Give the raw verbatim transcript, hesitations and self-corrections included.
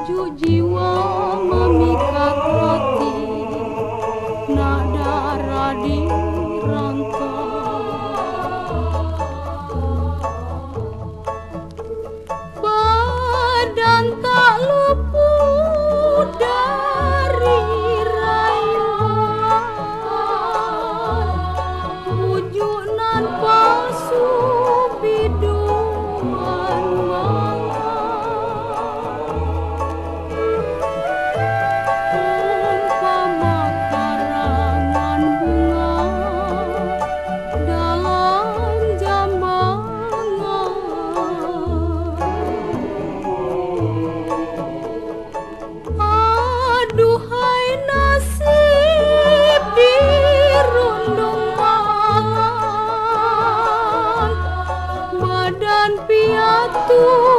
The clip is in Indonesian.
bujuk jiwa memikat hati, nada radi rantau. Badan tak luput dari rayuan, bujuk nan palsu biduan mangga. Umpama karangan bunga dalam jambangan, aduhai nasib dirundung malam, badan piatu